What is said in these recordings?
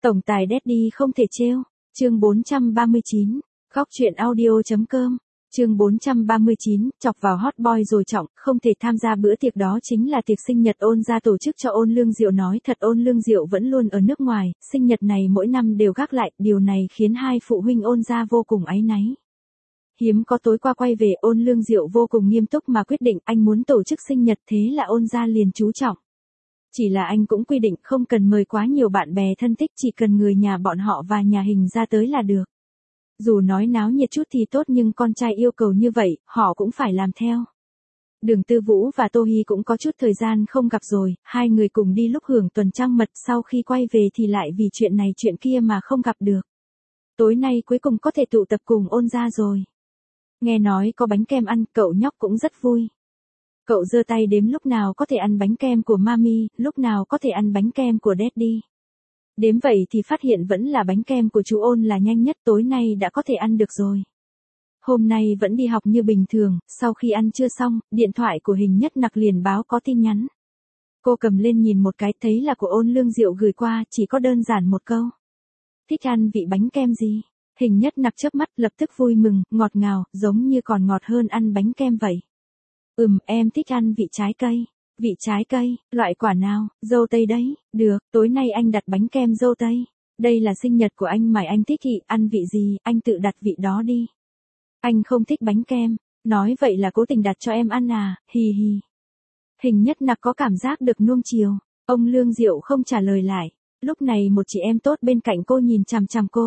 Tổng tài Daddy không thể trêu. Chương 439. Góc truyện audio.com. Chương 439, chọc vào hot boy rồi trọng, không thể tham gia bữa tiệc đó chính là tiệc sinh nhật Ôn gia tổ chức cho Ôn Lương Diệu. Nói thật Ôn Lương Diệu vẫn luôn ở nước ngoài, sinh nhật này mỗi năm đều gác lại, điều này khiến hai phụ huynh Ôn gia vô cùng áy náy. Hiếm có tối qua quay về, Ôn Lương Diệu vô cùng nghiêm túc mà quyết định anh muốn tổ chức sinh nhật, thế là Ôn gia liền chú trọng. Chỉ là anh cũng quy định không cần mời quá nhiều bạn bè thân thích, chỉ cần người nhà bọn họ và nhà Hình ra tới là được. Dù nói náo nhiệt chút thì tốt nhưng con trai yêu cầu như vậy, họ cũng phải làm theo. Đường Tư Vũ và Tô Hi cũng có chút thời gian không gặp rồi, hai người cùng đi lúc hưởng tuần trăng mật, sau khi quay về thì lại vì chuyện này chuyện kia mà không gặp được. Tối nay cuối cùng có thể tụ tập cùng Ôn gia rồi. Nghe nói có bánh kem ăn, cậu nhóc cũng rất vui. Cậu giơ tay đếm lúc nào có thể ăn bánh kem của Mami, lúc nào có thể ăn bánh kem của Daddy. Đếm vậy thì phát hiện vẫn là bánh kem của chú Ôn là nhanh nhất, tối nay đã có thể ăn được rồi. Hôm nay vẫn đi học như bình thường, sau khi ăn trưa xong, điện thoại của Hình Nhất Nặc liền báo có tin nhắn. Cô cầm lên nhìn một cái, thấy là của Ôn Lương Diệu gửi qua, chỉ có đơn giản một câu. Thích ăn vị bánh kem gì? Hình Nhất Nặc chớp mắt lập tức vui mừng, ngọt ngào, giống như còn ngọt hơn ăn bánh kem vậy. Em thích ăn vị trái cây. Vị trái cây, loại quả nào? Dâu tây đấy. Được, tối nay anh đặt bánh kem dâu tây. Đây là sinh nhật của anh mà anh thích thì ăn vị gì, anh tự đặt vị đó đi. Anh không thích bánh kem. Nói vậy là cố tình đặt cho em ăn à, hì hì. Hình Nhất Nặc có cảm giác được nuông chiều. Ông Lương Diệu không trả lời lại. Lúc này một chị em tốt bên cạnh cô nhìn chằm chằm cô.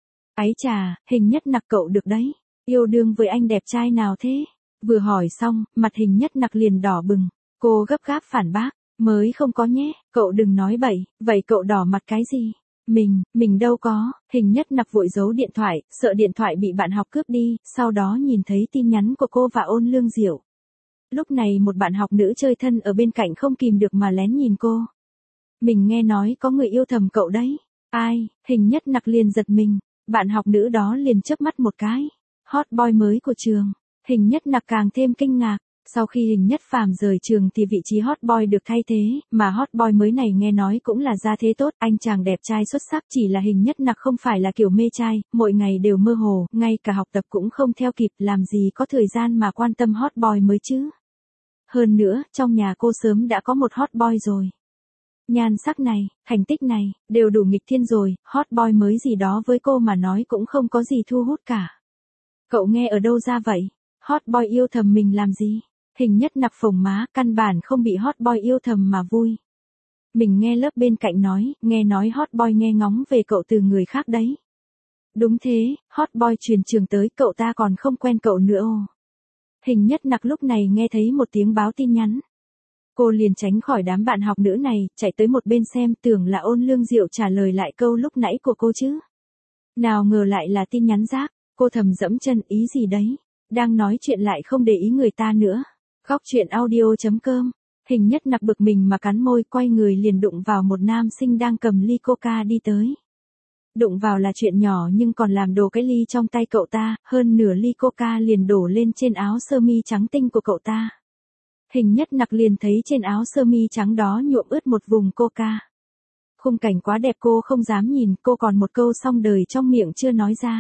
Ái chà, Hình Nhất Nặc cậu được đấy. Yêu đương với anh đẹp trai nào thế? Vừa hỏi xong, mặt Hình Nhất Nặc liền đỏ bừng. Cô gấp gáp phản bác, mới không có nhé, cậu đừng nói bậy, vậy cậu đỏ mặt cái gì? Mình đâu có. Hình Nhất Nặc vội giấu điện thoại, sợ điện thoại bị bạn học cướp đi, sau đó nhìn thấy tin nhắn của cô và Ôn Lương Diệu. Lúc này một bạn học nữ chơi thân ở bên cạnh không kìm được mà lén nhìn cô. Mình nghe nói có người yêu thầm cậu đấy. Ai? Hình Nhất Nặc liền giật mình, bạn học nữ đó liền chớp mắt một cái. Hot boy mới của trường. Hình Nhất Nặc càng thêm kinh ngạc. Sau khi Hình Nhất Phàm rời trường thì vị trí hot boy được thay thế, mà hot boy mới này nghe nói cũng là gia thế tốt, anh chàng đẹp trai xuất sắc, chỉ là Hình Nhất Nặc không phải là kiểu mê trai, mỗi ngày đều mơ hồ, ngay cả học tập cũng không theo kịp, làm gì có thời gian mà quan tâm hot boy mới chứ. Hơn nữa, trong nhà cô sớm đã có một hot boy rồi. Nhan sắc này, thành tích này, đều đủ nghịch thiên rồi, hot boy mới gì đó với cô mà nói cũng không có gì thu hút cả. Cậu nghe ở đâu ra vậy? Hot boy yêu thầm mình làm gì? Hình Nhất Nặc phồng má, căn bản không bị hot boy yêu thầm mà vui. Mình nghe lớp bên cạnh nói, nghe nói hot boy nghe ngóng về cậu từ người khác đấy. Đúng thế, hot boy truyền trường tới, cậu ta còn không quen cậu nữa ồ. Hình Nhất Nặc lúc này nghe thấy một tiếng báo tin nhắn. Cô liền tránh khỏi đám bạn học nữ này, chạy tới một bên xem, tưởng là Ôn Lương Diệu trả lời lại câu lúc nãy của cô chứ. Nào ngờ lại là tin nhắn rác, cô thầm dẫm chân, ý gì đấy, đang nói chuyện lại không để ý người ta nữa. Góc truyện audio.com. Hình Nhất Nặc bực mình mà cắn môi, quay người liền đụng vào một nam sinh đang cầm ly coca đi tới. Đụng vào là chuyện nhỏ nhưng còn làm đổ cái ly trong tay cậu ta, hơn nửa ly coca liền đổ lên trên áo sơ mi trắng tinh của cậu ta. Hình Nhất Nặc liền thấy trên áo sơ mi trắng đó nhuộm ướt một vùng coca. Khung cảnh quá đẹp cô không dám nhìn, cô còn một câu xong đời trong miệng chưa nói ra.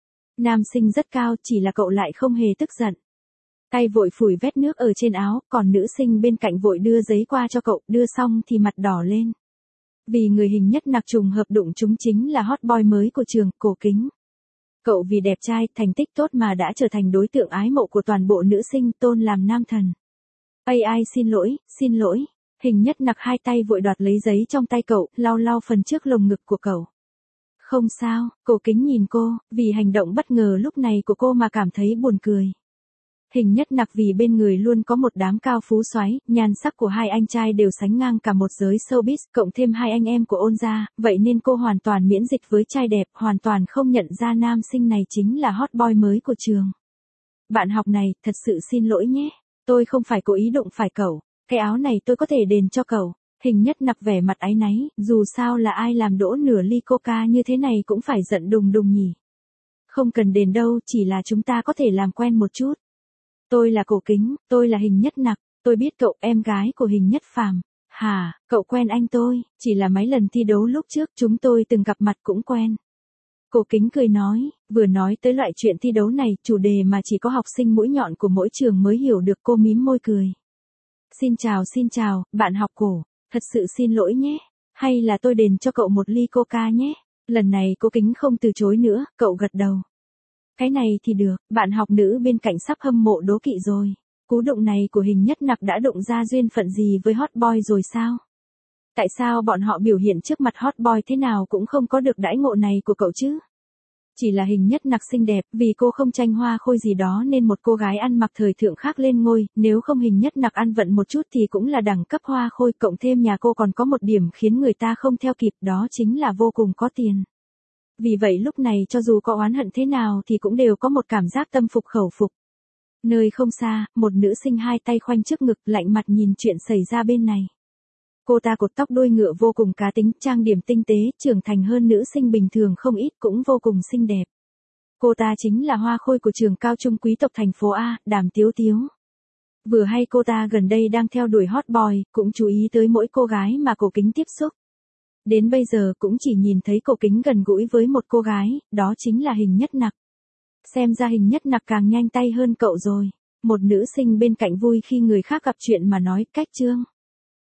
Nam sinh rất cao, chỉ là cậu lại không hề tức giận. Tay vội phủi vết nước ở trên áo, còn nữ sinh bên cạnh vội đưa giấy qua cho cậu, đưa xong thì mặt đỏ lên. Vì người Hình Nhất Nặc trùng hợp đụng chúng chính là hot boy mới của trường, Cổ Kính. Cậu vì đẹp trai, thành tích tốt mà đã trở thành đối tượng ái mộ của toàn bộ nữ sinh, tôn làm nam thần. Ai xin lỗi. Hình Nhất Nặc hai tay vội đoạt lấy giấy trong tay cậu, lau lau phần trước lồng ngực của cậu. Không sao, Cổ Kính nhìn cô, vì hành động bất ngờ lúc này của cô mà cảm thấy buồn cười. Hình Nhất Nặc vì bên người luôn có một đám cao phú soái, nhan sắc của hai anh trai đều sánh ngang cả một giới showbiz, cộng thêm hai anh em của Ôn gia, vậy nên cô hoàn toàn miễn dịch với trai đẹp, hoàn toàn không nhận ra nam sinh này chính là hot boy mới của trường. Bạn học này, thật sự xin lỗi nhé, tôi không phải cố ý đụng phải cậu, cái áo này tôi có thể đền cho cậu. Hình Nhất Nặc vẻ mặt áy náy, dù sao là ai làm đổ nửa ly coca như thế này cũng phải giận đùng đùng nhỉ. Không cần đền đâu, chỉ là chúng ta có thể làm quen một chút. Tôi là Cổ Kính, tôi là Hình Nhất Nặc, tôi biết cậu, em gái của Hình Nhất Phàm. Hả, cậu quen anh tôi, chỉ là mấy lần thi đấu lúc trước chúng tôi từng gặp mặt cũng quen. Cổ Kính cười nói, vừa nói tới loại chuyện thi đấu này, chủ đề mà chỉ có học sinh mũi nhọn của mỗi trường mới hiểu được. Cô mím môi cười. Xin chào, bạn học Cổ, thật sự xin lỗi nhé, hay là tôi đền cho cậu một ly coca nhé. Lần này Cổ Kính không từ chối nữa, cậu gật đầu. Cái này thì được, bạn học nữ bên cạnh sắp hâm mộ đố kỵ rồi. Cú đụng này của Hình Nhất Nặc đã đụng ra duyên phận gì với hot boy rồi sao? Tại sao bọn họ biểu hiện trước mặt hot boy thế nào cũng không có được đãi ngộ này của cậu chứ? Chỉ là Hình Nhất Nặc xinh đẹp, vì cô không tranh hoa khôi gì đó nên một cô gái ăn mặc thời thượng khác lên ngôi, nếu không Hình Nhất Nặc ăn vận một chút thì cũng là đẳng cấp hoa khôi, cộng thêm nhà cô còn có một điểm khiến người ta không theo kịp, đó chính là vô cùng có tiền. Vì vậy lúc này cho dù có oán hận thế nào thì cũng đều có một cảm giác tâm phục khẩu phục. Nơi không xa, một nữ sinh hai tay khoanh trước ngực lạnh mặt nhìn chuyện xảy ra bên này. Cô ta cột tóc đuôi ngựa vô cùng cá tính, trang điểm tinh tế, trưởng thành hơn nữ sinh bình thường không ít, cũng vô cùng xinh đẹp. Cô ta chính là hoa khôi của trường cao trung quý tộc thành phố A, Đàm Tiếu Tiếu. Vừa hay cô ta gần đây đang theo đuổi hot boy, cũng chú ý tới mỗi cô gái mà Cổ Kính tiếp xúc. Đến bây giờ cũng chỉ nhìn thấy Cổ Kính gần gũi với một cô gái, đó chính là Hình Nhất Nặc. Xem ra Hình Nhất Nặc càng nhanh tay hơn cậu rồi. Một nữ sinh bên cạnh vui khi người khác gặp chuyện mà nói, cách Trương.